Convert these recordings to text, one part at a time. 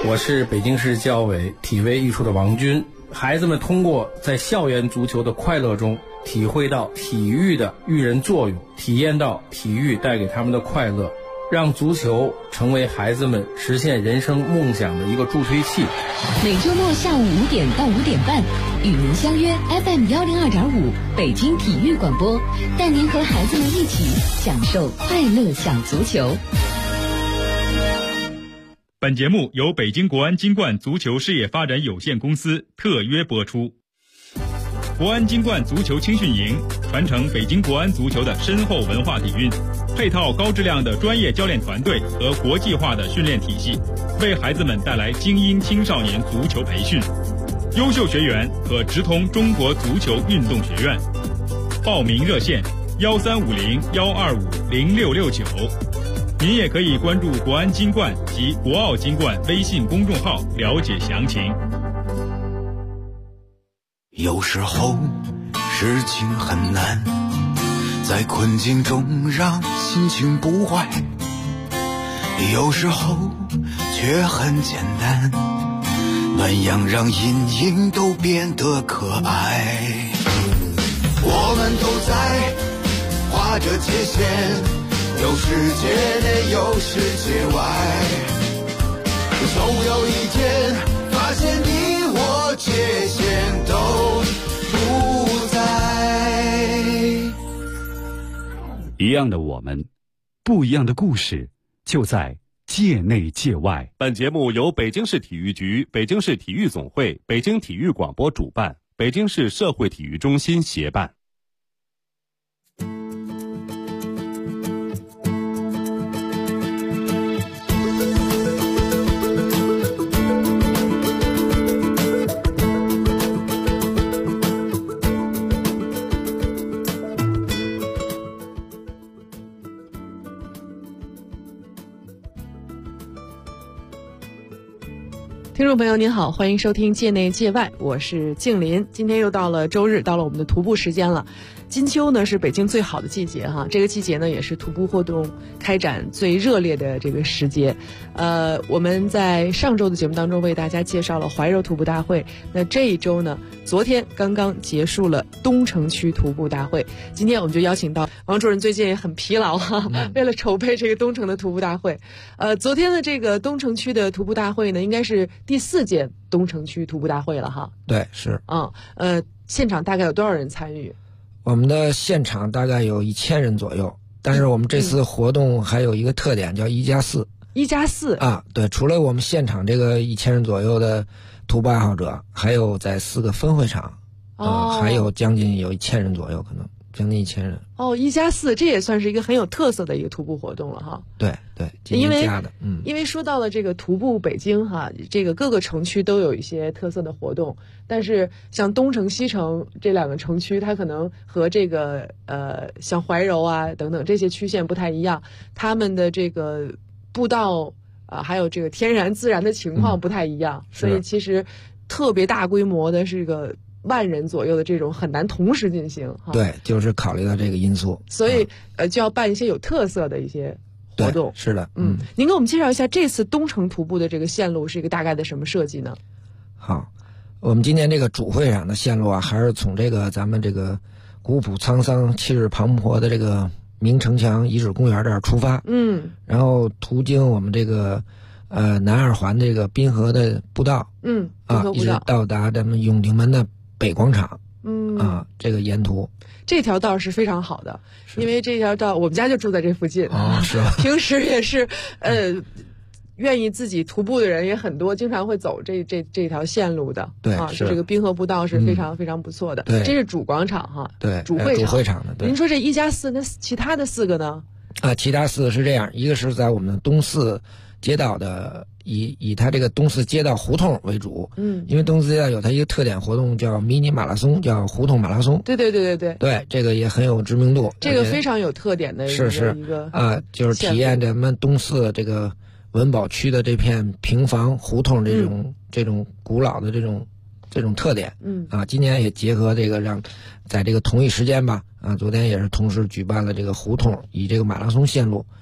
我是北京市教委体卫艺术的王军。孩子们通过在校园足球的快乐中，体会到体育的育人作用，体验到体育带给他们的快乐，让足球成为孩子们实现人生梦想的一个助推器。 每周末下午5点到5点半，与您相约 FM102.5北京体育广播，带您和孩子们一起享受快乐小足球。 本节目由北京国安金冠足球事业发展有限公司特约播出。国安金冠足球青训营传承北京国安足球的深厚文化底蕴，配套高质量的专业教练团队和国际化的训练体系，为孩子们带来精英青少年足球培训。优秀学员可直通中国足球运动学院。报名热线1350-125-0669。您也可以关注国安金冠及国奥金冠微信公众号了解详情。 有时候事情很难，在困境中让心情不坏，有时候却很简单，暖阳让阴影都变得可爱。我们都在画着界限，有世界内有世界外，总有一天发现你我界限都不在。 一样的我们，不一样的故事，就在界内界外。 本节目由北京市体育局、北京市体育总会、北京体育广播主办，北京市社会体育中心协办。 听众朋友您好，欢迎收听界内界外，我是静林。今天又到了周日，到了我们的徒步时间了。金秋呢是北京最好的季节哈，这个季节呢也是徒步活动开展最热烈的这个时节。我们在上周的节目当中为大家介绍了怀柔徒步大会，那这一周呢，昨天刚刚结束了东城区徒步大会。今天我们就邀请到王主任，最近也很疲劳哈，为了筹备这个东城的徒步大会。昨天的这个东城区的徒步大会呢，应该是第4届东城区徒步大会了哈。 对，是。 现场大概有多少人参与？ 我们的现场大概有1000人左右，但是我们这次活动还有一个特点，叫1+4。 1+4 啊，对，除了我们现场这个1000人左右的徒步爱好者，还有在4个分会场，还有将近有1000人左右，可能将近1000人。 1+4，这也算是一个很有特色的一个徒步活动了哈。 对对，今年加的。 因为说到了这个徒步北京哈，这个各个城区都有一些特色的活动，但是像东城、西城这2个城区，它可能和这个像怀柔啊等等这些区县不太一样，他们的这个步道还有这个天然自然的情况不太一样，所以其实特别大规模的是个10000人左右的这种很难同时进行哈。 对，就是考虑到这个因素， 所以就要办一些有特色的一些活动。 是的。 您给我们介绍一下这次东城徒步的这个线路是一个大概的什么设计呢？ 好，我们今年这个主会场的线路啊，还是从这个咱们这个古朴沧桑、气势磅礴的这个明城墙遗址公园这儿出发，然后途经我们这个南2环这个滨河的步道，一直到达咱们永定门的北广场，这个沿途这条道是非常好的，因为这条道我们家就住在这附近， 是吧？ 平时也是愿意自己徒步的人也很多，经常会走这条线路的。 对， 就这个滨河步道是非常非常不错的。 对， 这是主广场哈。 对， 主会场的。对， 您说这1+4，那其他的4个呢？ 其他4个是这样，一个是在我们东四街道的，以它这个东四街道胡同为主。因为东四街道有它一个特点活动叫迷你马拉松，叫胡同马拉松。 对， 这个也很有知名度。 这个非常有特点的一个就是体验咱们东四这个文保区的这片平房胡同这种古老的这种特点。今年也结合这个，让在这个同一时间吧，昨天也是同时举办了这个胡同以这个马拉松线路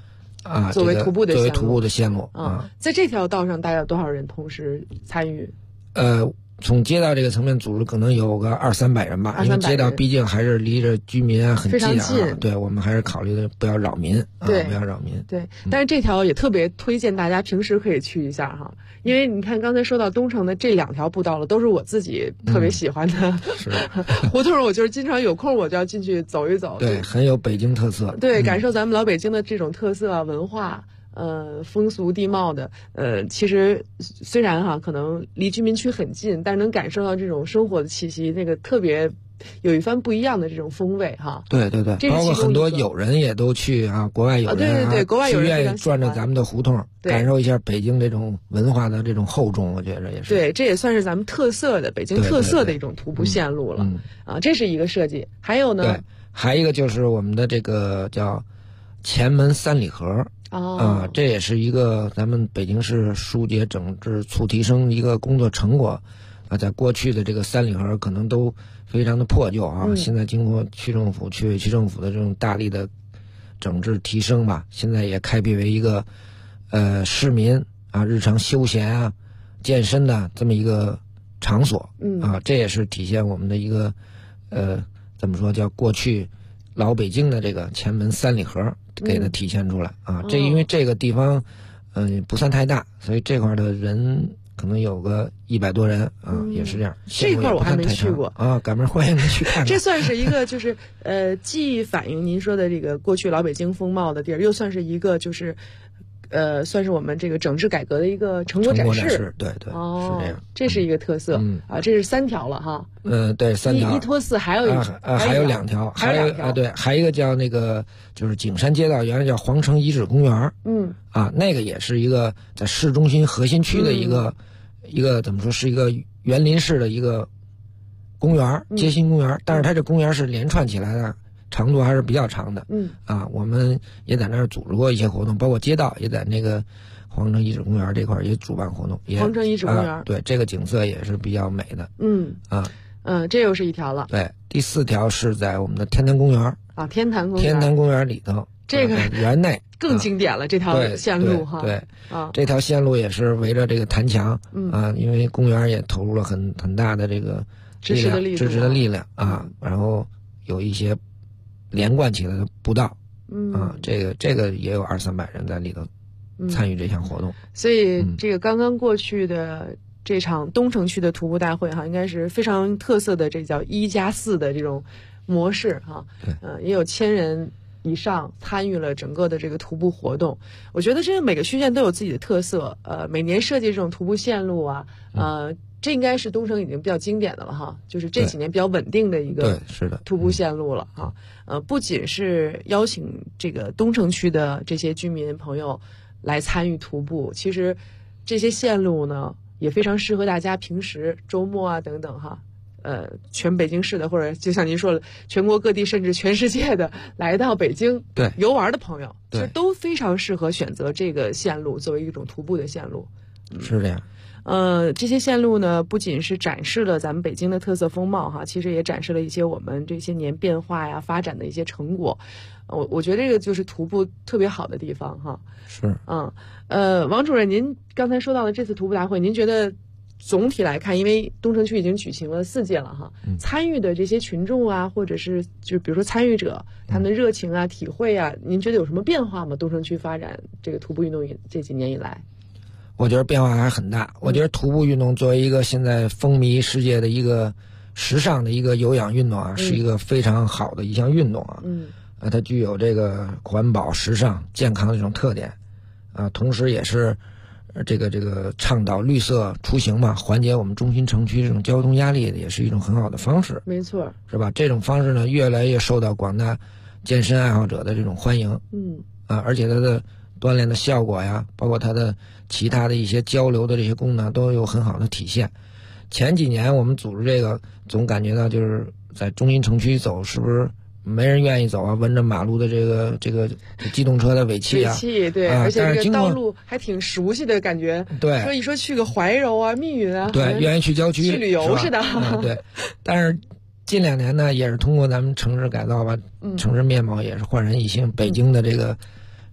啊， 作为徒步的线路啊。 在这条道上大概有多少人同时参与？ 从街道这个层面组织可能有个200-300人吧，因为街道毕竟还是离着居民很近啊。对，我们还是考虑的不要扰民啊，不要扰民。 对，但是这条也特别推荐大家平时可以去一下哈，因为你看刚才说到东城的这2条步道了，都是我自己特别喜欢的。 是胡同，我就是经常有空我就要进去走一走。 对，很有北京特色。 对，感受咱们老北京的这种特色啊、文化。风俗地貌的，其实虽然哈可能离居民区很近，但是能感受到这种生活的气息，那个特别有一番不一样的这种风味哈。 对对对，包括很多友人也都去啊，国外友人对对对，国外友人愿意转着咱们的胡同，感受一下北京这种文化的这种厚重，我觉得也是。 对，这也算是咱们特色的北京特色的一种徒步线路了。啊，这是一个设计，还有呢？ 对，还一个就是我们的这个叫前门3里河。这也是一个咱们北京市疏解整治促提升一个工作成果啊。在过去的这个3里河可能都非常的破旧啊，现在经过区委区政府的这种大力的整治提升吧，现在也开辟为一个市民啊日常休闲啊健身的这么一个场所啊，这也是体现我们的一个怎么说叫过去老北京的这个前门3里河给它体现出来啊。这因为这个地方不算太大，所以这块的人可能有个100多人啊，也是这样。 这块我还没去过啊，赶明儿欢迎您去看看。 这算是一个就是既反映您说的这个过去老北京风貌的地儿，又算是一个就是算是我们这个整治改革的一个成果展示。 对对， 是这样。 这是一个特色啊，这是3条了哈。 对，3条。 一拖4，还有还有2条，还有2条啊，对，还有一个叫那个就是景山街道，原来叫皇城遗址公园。那个也是一个在市中心核心区的一个怎么说是一个园林式的一个公园，街心公园，但是它这公园是连串起来的。长度还是比较长的，我们也在那儿组织过一些活动，包括街道也在那个皇城遗址公园这块也主办活动。 皇城遗址公园， 对，这个景色也是比较美的。 这又是一条了。 对，第4条是在我们的天坛公园啊，天坛公园里头， 这个园内更经典了。这条线路哈， 对这条线路也是围着这个坛墙因为公园也投入了很大的这个支持的力量啊，然后有一些连贯起来的步道，这个也有200-300人在里头参与这项活动。 所以这个刚刚过去的这场东城区的徒步大会哈，应该是非常特色的，这叫1+4的这种模式哈。也有1000人以上参与了整个的这个徒步活动。我觉得这个每个区县都有自己的特色，每年设计这种徒步线路啊，这应该是东城已经比较经典的了哈，就是这几年比较稳定的一个徒步线路了哈。不仅是邀请这个东城区的这些居民朋友来参与徒步，其实这些线路呢也非常适合大家平时周末啊等等哈，全北京市的或者就像您说了，全国各地甚至全世界的来到北京游玩的朋友，其实都非常适合选择这个线路作为一种徒步的线路。 是这样。 这些线路呢，不仅是展示了咱们北京的特色风貌哈，其实也展示了一些我们这些年变化呀、发展的一些成果。我觉得这个就是徒步特别好的地方哈。 是。 王主任，您刚才说到的这次徒步大会，您觉得总体来看，因为东城区已经举行了4届了哈，参与的这些群众啊，或者是就比如说参与者，他们的热情啊、体会啊，您觉得有什么变化吗？东城区发展这个徒步运动这几年以来？ 我觉得变化还是很大。我觉得徒步运动作为一个现在风靡世界的一个时尚的一个有氧运动啊，是一个非常好的一项运动啊。它具有这个环保、时尚、健康的这种特点啊，同时也是这个倡导绿色出行嘛，缓解我们中心城区这种交通压力，也是一种很好的方式。 没错， 是吧？这种方式呢，越来越受到广大健身爱好者的这种欢迎。而且它的锻炼的效果呀，包括它的其他的一些交流的这些功能都有很好的体现。前几年我们组织这个，总感觉到就是在中心城区走，是不是没人愿意走啊？闻着马路的这个机动车的尾气啊， 对，而且这个道路还挺熟悉的感觉。 对， 说去个怀柔啊、密云啊， 对，愿意去郊区去旅游似的。 对，但是近2年呢，也是通过咱们城市改造吧，城市面貌也是焕然一新。北京的这个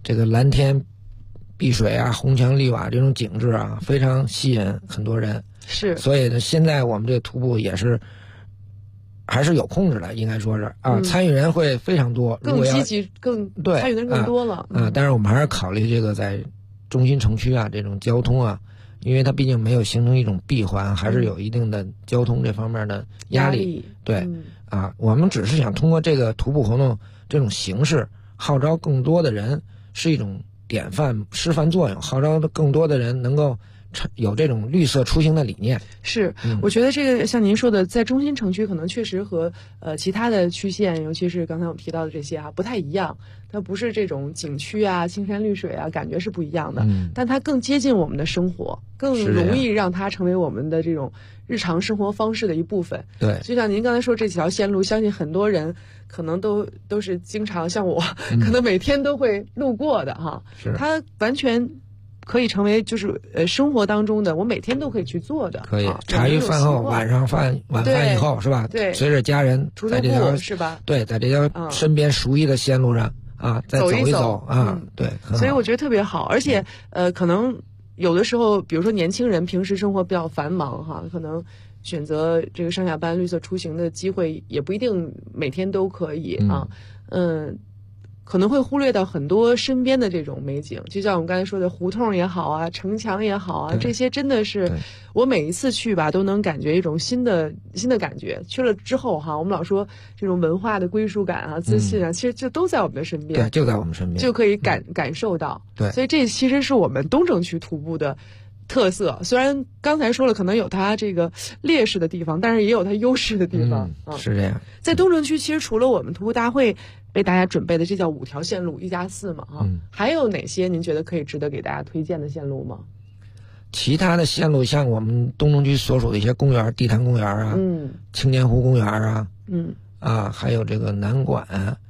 这个蓝天碧水啊，红墙绿瓦这种景致啊，非常吸引很多人。 是， 所以呢，现在我们这个徒步也是还是有控制的，应该说是参与人会非常多， 更积极，对参与的人更多了。 但是我们还是考虑这个在中心城区啊这种交通啊，因为它毕竟没有形成一种闭环，还是有一定的交通这方面的压力。对，我们只是想通过这个徒步活动这种形式，号召更多的人，是一种典范示范作用，号召更多的人能够有这种绿色出行的理念。 是，我觉得这个像您说的，在中心城区可能确实和其他的区县，尤其是刚才我们提到的这些不太一样。它不是这种景区啊、青山绿水啊，感觉是不一样的。但它更接近我们的生活，更容易让它成为我们的这种日常生活方式的一部分。 对， 就像您刚才说这几条线路，相信很多人可能都是经常像我，可能每天都会路过的哈。 是， 它完全可以成为就是生活当中的，我每天都可以去做的。 可以，茶余饭后、晚饭以后是吧？ 对， 随着家人在这条是吧？ 对，在这条身边熟悉的线路上再走一走对。 所以我觉得特别好，而且可能有的时候，比如说年轻人平时生活比较繁忙哈，可能选择这个上下班绿色出行的机会也不一定每天都可以可能会忽略到很多身边的这种美景，就像我们刚才说的胡同也好啊，城墙也好啊，这些真的是我每一次去吧都能感觉一种新的感觉。去了之后哈，我们老说这种文化的归属感啊、自信啊，其实就都在我们的身边， 对，就在我们身边， 就可以感受到。 对， 所以这其实是我们东城区徒步的特色。虽然刚才说了可能有它这个劣势的地方，但是也有它优势的地方。 是这样。 在东城区，其实除了我们徒步大会为大家准备的这叫5条线路1+4嘛还有哪些您觉得可以值得给大家推荐的线路吗？ 其他的线路像我们东城区所属的一些公园，地坛公园啊，青年湖公园啊，还有这个南馆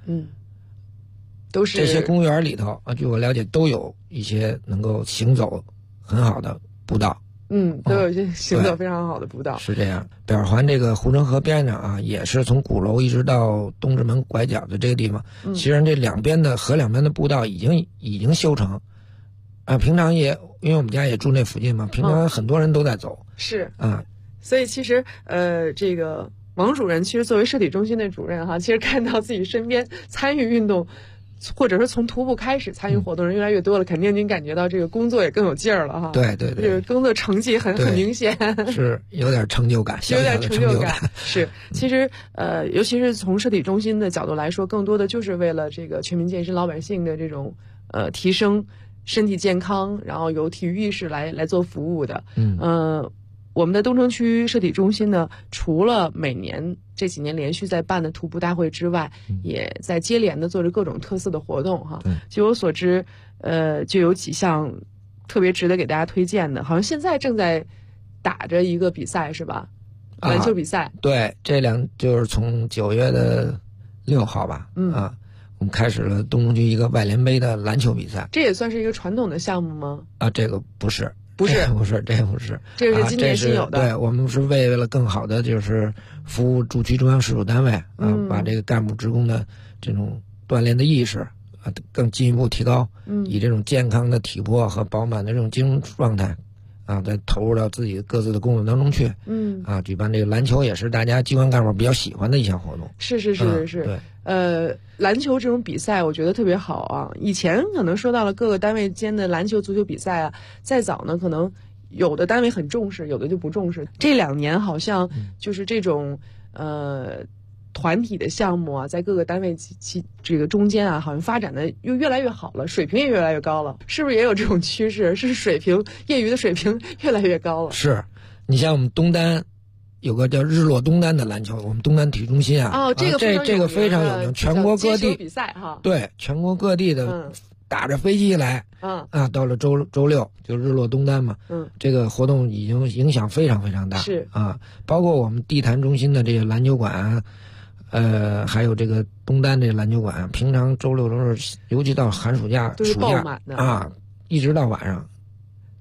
都是这些公园里头据我了解都有一些能够行走很好的步道。 都有一些行走非常好的步道。 是这样。北二环这个护城河边上也是从鼓楼一直到东直门拐角的这个地方，其实这两边的步道已经修成平常也因为我们家也住那附近嘛，平常很多人都在走。 是所以其实这个王主任其实作为社体中心的主任其实看到自己身边参与运动或者说从徒步开始参与活动人越来越多了，肯定您感觉到这个工作也更有劲儿了哈。 对， 这个工作成绩很明显， 是有点成就感， 有点成就感。是，其实尤其是从社体中心的角度来说，更多的就是为了这个全民健身老百姓的这种提升身体健康，然后有体育意识来做服务的。我们的东城区社体中心呢，除了每年这几年连续在办的徒步大会之外，也在接连的做着各种特色的活动哈。据我所知，就有几项特别值得给大家推荐的，好像现在正在打着一个比赛是吧？篮球比赛。对， 就是从9月的6号吧。我们开始了东城区一个外联杯的篮球比赛。 这也算是一个传统的项目吗？ 这个不是。 这个不是， 这个是今年新有的。 对，我们是为了更好的就是服务驻区中央直属单位把这个干部职工的这种锻炼的意识更进一步提高，以这种健康的体魄和饱满的这种精神状态再投入到自己各自的工作当中去。举办这个篮球也是大家机关干部比较喜欢的一项活动。 是。 对， 篮球这种比赛我觉得特别好啊。以前可能说到了各个单位间的篮球、足球比赛再早呢，可能有的单位很重视，有的就不重视。这2年好像就是这种团体的项目在各个单位这个中间好像发展的又越来越好了，水平也越来越高了，是不是也有这种趋势？是业余的水平越来越高了。 是，你像我们东单有个叫日落东单的篮球，我们东单体育中心这个非常有名，全国各地比赛对，全国各地的打着飞机来到了周6就日落东单嘛。这个活动已经影响非常非常大。 是包括我们地坛中心的这个篮球馆还有这个东单这个篮球馆，平常周6周日，尤其到寒暑假都是爆满的一直到晚上。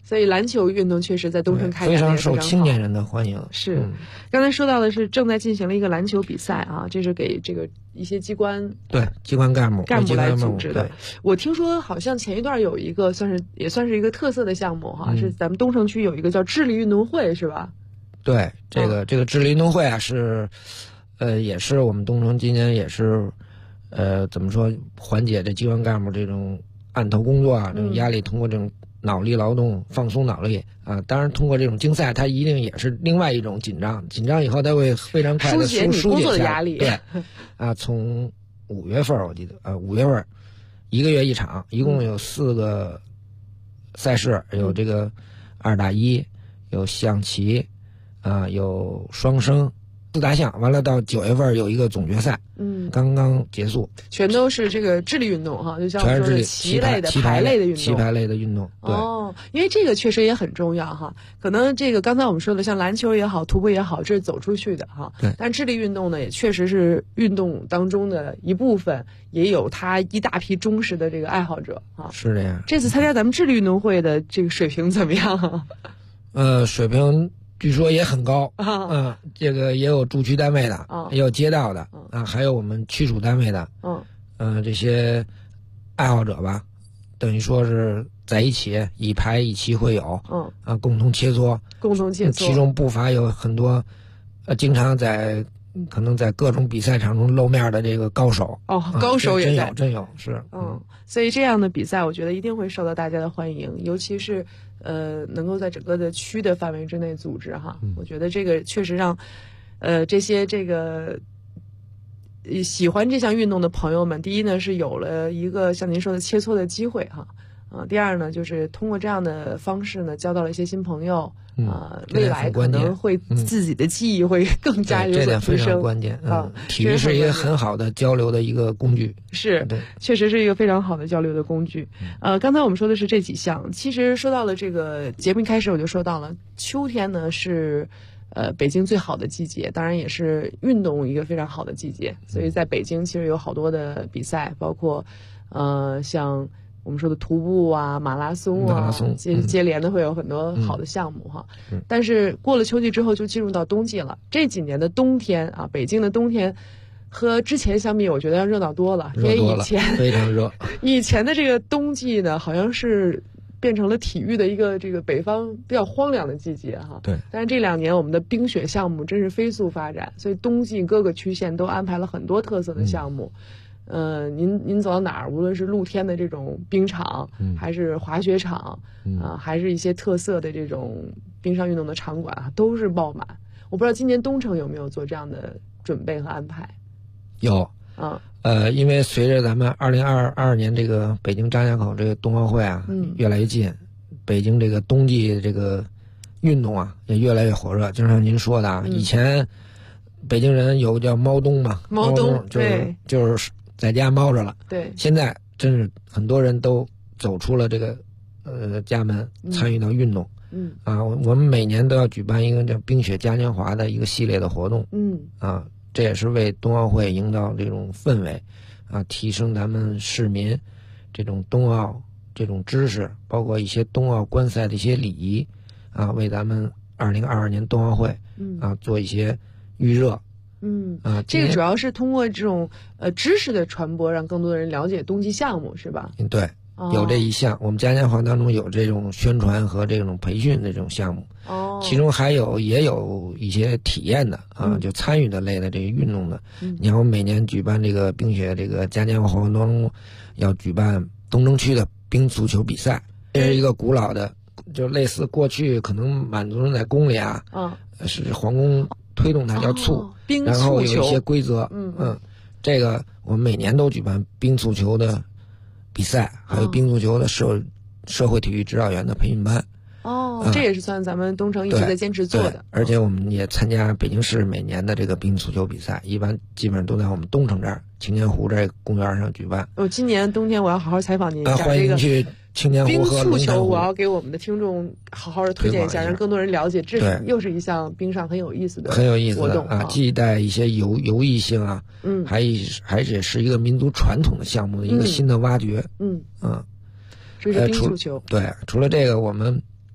所以篮球运动确实在东城开展非常受得也好青年人的欢迎。 是，刚才说到的是正在进行了一个篮球比赛啊，这是给这个一些机关机关干部来组织的。我听说好像前一段有一个也算是一个特色的项目哈，是咱们东城区有一个叫智力运动会是吧？ 对，这个智力运动会啊也是我们东城今年也是怎么说缓解这机关干部这种案头工作啊这种压力，通过这种脑力劳动放松脑力啊，当然通过这种竞赛，它一定也是另外一种紧张以后，它会非常快的疏解你工作的压力。 对，从5月份我记得5月份1个月一场，一共有4个赛事，有这个2打1，有象棋有双生4大项，完了到9月份有一个总决赛，刚刚结束， 全都是这个智力运动哈，就像我们说的棋类的牌类的运动， 棋牌类的运动。对， 因为这个确实也很重要哈。可能这个刚才我们说的像篮球也好，徒步也好，这是走出去的哈。 对， 但智力运动呢，也确实是运动当中的一部分，也有他一大批忠实的这个爱好者哈。 是这样。 这次参加咱们智力运动会的这个水平怎么样？ 水平据说也很高这个也有驻区单位的，也有街道的还有我们区属单位的，这些爱好者吧，等于说是在一起以牌一棋会友，共同切磋，其中不乏有很多经常可能在各种比赛场中露面的这个高手高手也在， 真有是所以这样的比赛我觉得一定会受到大家的欢迎，尤其是能够在整个的区的范围之内组织哈，我觉得这个确实让这些这个喜欢这项运动的朋友们，第一呢是有了一个像您说的切磋的机会哈，第二呢就是通过这样的方式呢交到了一些新朋友，未来可能会自己的记忆会更加有所提升， 这点非常关键体育是一个很好的交流的一个工具， 是，确实是一个非常好的交流的工具。刚才我们说的是这几项，其实说到了这个节目一开始我就说到了，秋天呢是北京最好的季节，当然也是运动一个非常好的季节，所以在北京其实有好多的比赛，包括像我们说的徒步马拉松接连的会有很多好的项目哈。但是过了秋季之后就进入到冬季了，这几年的冬天北京的冬天和之前相比，我觉得要热闹多了，因为以前非常热， 以前的这个冬季呢，好像是变成了体育的一个这个北方比较荒凉的季节哈。 对。 但是这2年我们的冰雪项目真是飞速发展，所以冬季各个区县都安排了很多特色的项目。您走到哪儿，无论是露天的这种冰场，还是滑雪场，还是一些特色的这种冰上运动的场馆都是爆满。我不知道今年东城有没有做这样的准备和安排？ 有因为随着咱们2022年这个北京张家口这个冬奥会越来越近，北京这个冬季这个运动也越来越火热。就像您说的以前北京人有个叫猫冬嘛， 猫冬就是在家猫着了。 对， 现在真是很多人都走出了这个家门，参与到运动。我们每年都要举办一个叫冰雪嘉年华的一个系列的活动。这也是为冬奥会营造这种氛围提升咱们市民这种冬奥这种知识，包括一些冬奥观赛的一些礼仪为咱们2022年冬奥会做一些预热。 这个主要是通过这种知识的传播，让更多的人了解冬季项目，是吧？ 对，有这一项，我们嘉年华当中有这种宣传和这种培训的这种项目。其中也有一些体验的就参与的类的这个运动的。你看我们每年举办这个冰雪这个嘉年华活动当中，要举办东城区的冰足球比赛，这是一个古老的，就类似过去可能满族人在宫里是皇宫推动它叫簇，然后有一些规则。这个我们每年都举办冰足球的比赛，还有冰足球的社会体育指导员的培训班。 这也是算咱们东城一直在坚持做的。 而且我们也参加北京市每年的这个冰足球比赛，基本上都在我们东城这儿青年湖这公园上举办。 今年冬天我要好好采访您一下欢迎去青年湖和龙潭湖。 冰足球我要给我们的听众好好的推荐一下，让更多人了解，这又是一项冰上很有意思的活动既带一些游艺性还也是一个民族传统的项目的一个新的挖掘。 这是冰足球。 对，除了这个，我们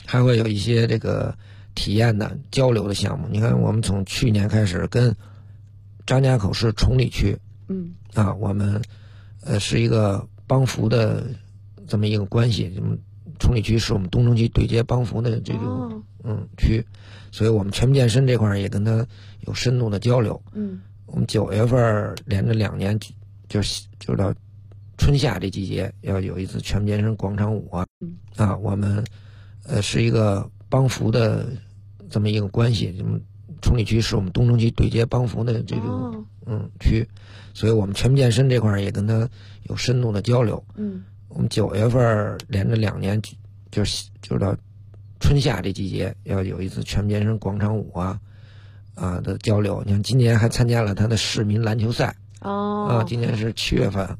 还会有一些这个体验的交流的项目。你看，我们从去年开始跟张家口市崇礼区，我们是一个帮扶的这么一个关系。崇礼区是我们东城区对接帮扶的这个区，所以我们全民健身这块也跟他有深度的交流。我们9月份连着2年就到春夏这季节要有一次全民健身广场舞我们是一个帮扶的这么一个关系。崇礼区是我们东城区对接帮扶的这个区，所以我们全民健身这块也跟他有深度的交流。我们9月份连着2年就到春夏这季节要有一次全民健身广场舞的交流。你看今年还参加了他的市民篮球赛今年是7月份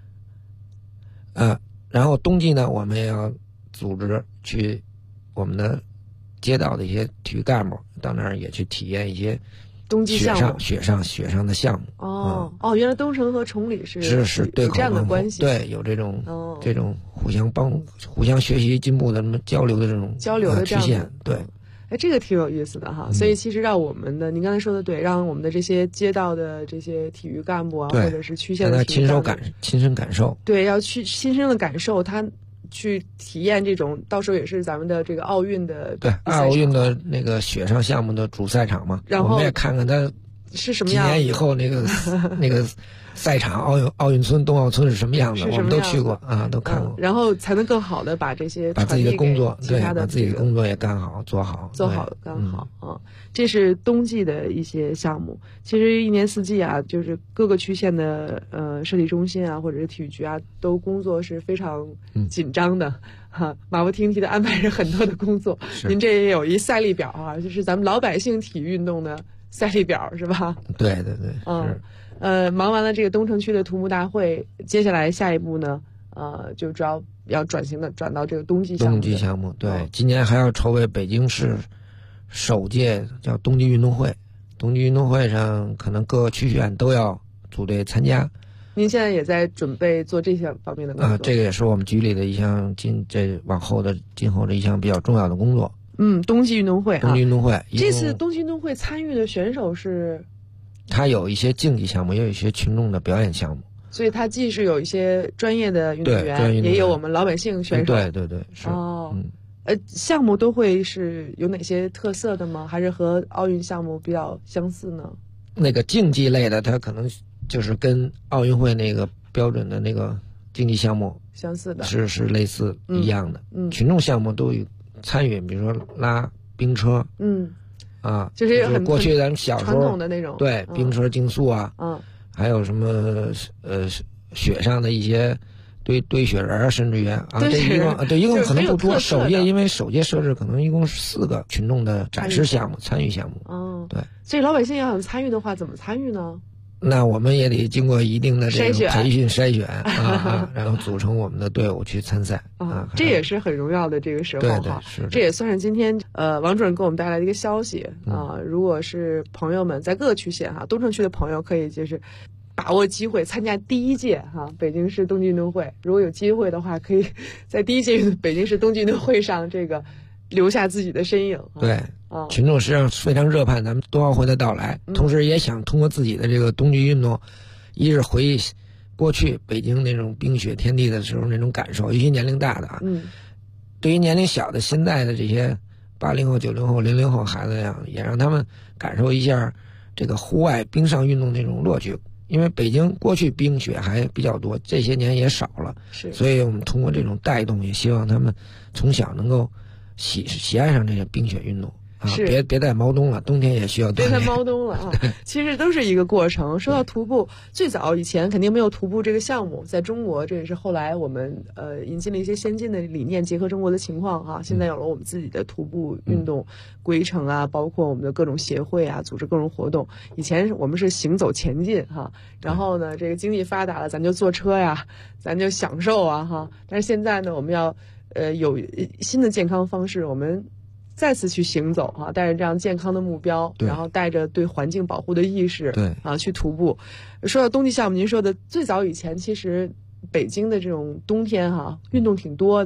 然后冬季呢，我们也要组织去我们的街道的一些体育干部到那儿也去体验一些冬季项目雪上的项目。 原来东城和崇礼是对有这样的关系， 对，有这种互相学习进步的交流的这种曲线，对。 这个挺有意思的哈。所以其实让我们的您刚才说的对，让我们的这些街道的这些体育干部或者是区县的体育干部亲身感受， 对，要去亲身的感受他。去体验这种，到时候也是咱们的这个奥运的奥运的那个雪上项目的主赛场嘛，然后我们也看看它是什么样， 几年以后那个赛场奥运村冬奥村是什么样的，我们都去过都看过， 然后才能更好的把这些把自己的工作把自己的工作也干好做好干好这是冬季的一些项目。其实一年四季就是各个区县的设体中心或者是体育局都工作是非常紧张的马不停蹄的安排着很多的工作。您这也有一赛例表就是咱们老百姓体育运动的赛例表是吧？ 对忙完了这个东城区的徒步大会，接下来下一步呢就主要转到这个冬季项目。 对，今年还要筹备北京市首届叫冬季运动会。冬季运动会上可能各个区县都要组队参加。 您现在也在准备做这些方面的工作这个也是我们局里的一项今后的一项比较重要的工作。 冬季运动会这次冬季运动会参与的选手是， 他有一些竞技项目，也有一些群众的表演项目， 所以他既是有一些专业的运动员，也有我们老百姓选手。 对是项目都会是有哪些特色的吗？还是和奥运项目比较相似呢？ 那个竞技类的，它可能就是跟奥运会那个标准的那个竞技项目相似的， 是类似一样的。群众项目都有参与，比如说拉冰车， 就是很过去咱们小时候传统的那种， 对，冰车竞速还有什么雪上的一些堆雪人，甚至于这一共可能不多。首届因为首届设置可能一共是4个群众的展示项目、参与项目。对， 所以老百姓要想参与的话，怎么参与呢？ 那我们也得经过一定的这个培训筛选然后组成我们的队伍去参赛这也是很荣耀的这个时候是这也算是今天王主任给我们带来的一个消息如果是朋友们在各个区县东城区的朋友可以就是把握机会参加第1届北京市冬季运动会。如果有机会的话，可以在第1届北京市冬季运动会上这个留下自己的身影。 对，群众实际上非常热盼咱们冬奥会的到来，同时也想通过自己的这个冬季运动，一是回忆过去北京那种冰雪天地的时候那种感受，尤其年龄大的对于年龄小的现在的这些80后、90后、00后孩子也让他们感受一下这个户外冰上运动那种乐趣。因为北京过去冰雪还比较多，这些年也少了，所以我们通过这种带动，也希望他们从小能够喜爱上这些冰雪运动。别再猫冬了，冬天也需要别再猫冬了其实都是一个过程。说到徒步，最早以前肯定没有徒步这个项目，在中国这也是后来我们引进了一些先进的理念，结合中国的情况现在有了我们自己的徒步运动规程包括我们的各种协会组织各种活动。以前我们是行走前进然后呢这个经济发达了，咱就坐车咱就享受但是现在呢我们要有新的健康方式，我们再次去行走带着这样健康的目标，然后带着对环境保护的意识去徒步。说到冬季项目，您说的最早以前其实北京的这种冬天运动挺多的，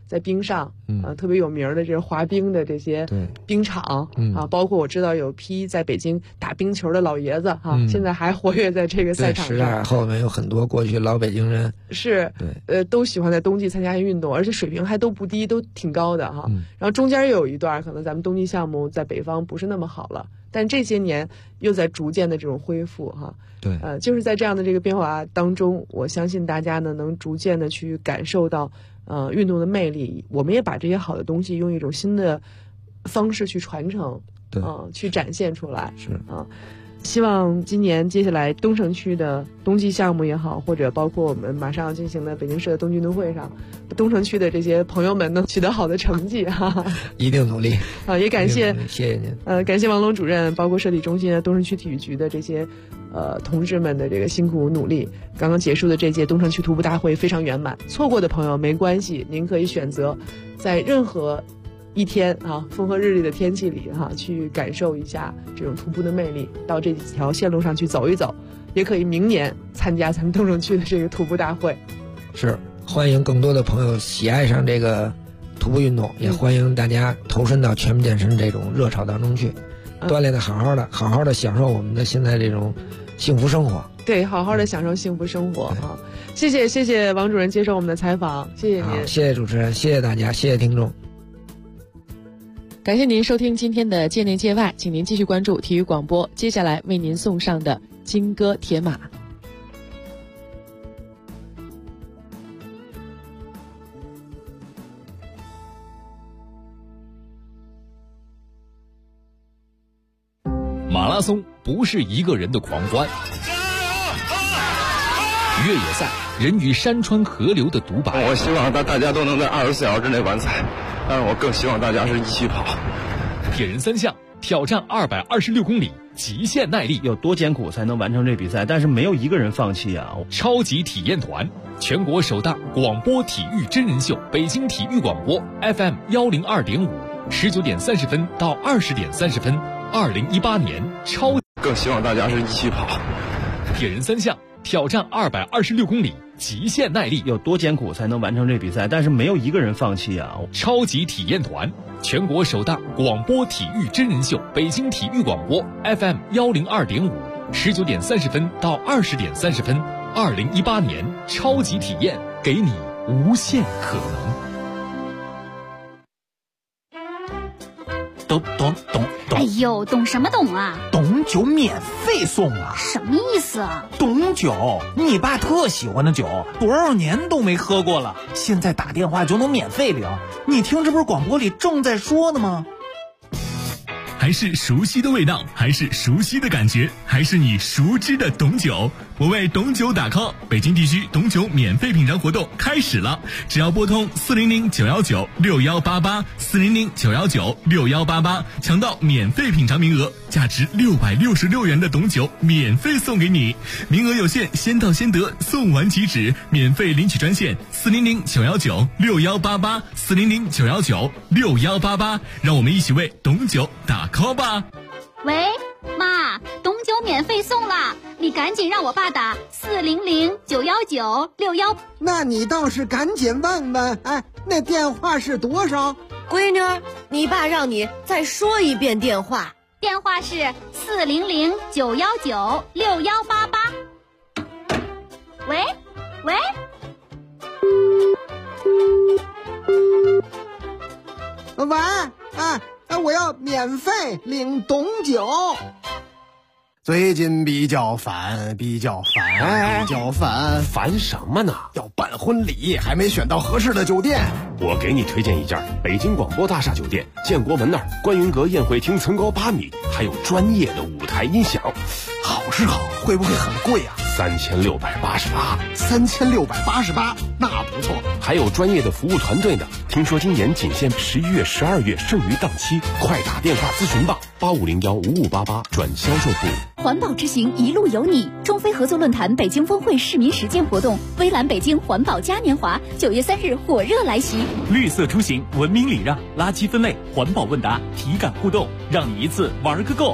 在冰上，特别有名的这滑冰的这些冰场啊，包括我知道有批在北京打冰球的老爷子现在还活跃在这个赛场上。 时代后面有很多过去老北京人都喜欢在冬季参加运动，而且水平还都不低，都挺高的哈。然后中间又有一段可能咱们冬季项目在北方不是那么好了，但这些年又在逐渐的这种恢复哈。 对， 就是在这样的这个变化当中，我相信大家呢能逐渐的去感受到运动的魅力。我们也把这些好的东西用一种新的方式去传承，去展现出来。 是希望今年接下来东城区的冬季项目也好，或者包括我们马上要进行的北京市的冬季运动会上，东城区的这些朋友们能取得好的成绩一定努力也感谢谢谢您感谢王龙主任，包括设计中心东城区体育局的这些同志们的这个辛苦努力。刚刚结束的这届东城区徒步大会非常圆满，错过的朋友没关系，您可以选择在任何一天风和日丽的天气里去感受一下这种徒步的魅力，到这几条线路上去走一走，也可以明年参加咱们东城区的这个徒步大会。 是，欢迎更多的朋友喜爱上这个徒步运动，也欢迎大家投身到全民健身这种热潮当中去，锻炼的好好的享受我们的现在这种幸福生活。 对，好好的享受幸福生活谢谢王主任接受我们的采访，谢谢您。 谢谢主持人，谢谢大家，谢谢听众。 感谢您收听今天的界内界外，请您继续关注体育广播，接下来为您送上的金戈铁马。 马拉松不是一个人的狂欢，越野赛人与山川河流的独白。 我希望大家都能在24小时之内完赛，但是我更希望大家是一起跑。 铁人三项挑战226公里，极限耐力， 有多艰苦才能完成这比赛？但是没有一个人放弃啊！ 超级体验团，全国首档广播体育真人秀，北京体育广播 FM 102.5，19点30分到20点30分，2018年更希望大家是一起跑。 铁人三项挑战226公里，极限耐力， 有多艰苦才能完成这比赛？但是没有一个人放弃啊！ 超级体验团，全国首档广播体育真人秀，北京体育广播 FM 102.5，19点30分到20点30分，2018年超级体验，给你无限可能。 懂！哎呦，懂什么懂啊？ 懂酒免费送啊！ 什么意思啊？ 懂酒，你爸特喜欢的酒，多少年都没喝过了，现在打电话就能免费领。你听，这不是广播里正在说的吗？ 还是熟悉的味道，还是熟悉的感觉，还是你熟知的懂酒。我为懂酒打 call， 北京地区懂酒免费品尝活动开始了，只要拨通400-919-6188，400-919-6188，抢到免费品尝名额，价值666元的懂酒免费送给你，名额有限，先到先得，送完即止，免费领取专线400-919-6188，400-919-6188，让我们一起为懂酒打 call 吧。 喂，妈，懂酒免费送啦，你赶紧让我爸打400-919-61。 那你倒是赶紧问问，那电话是多少？ 闺女，你爸让你再说一遍电话。 电话是400-919-6188。喂， 我要免费领懂酒。 最近比较烦， 烦什么呢？ 要办婚礼，还没选到合适的酒店。 我给你推荐一家北京广播大厦酒店，建国门那儿观云阁宴会厅层高8米，还有专业的舞台音响。 好是好，会不会很贵啊 ？3688， 那不错。 还有专业的服务团队呢。听说今年仅限11月、12月剩余档期，快打电话咨询吧，8501-5588转销售部。 环保之行一路有你，中非合作论坛北京峰会市民实践活动，微蓝北京环保嘉年华9月3日火热来袭。 绿色出行，文明礼让，垃圾分类，环保问答，体感互动，让你一次玩个够。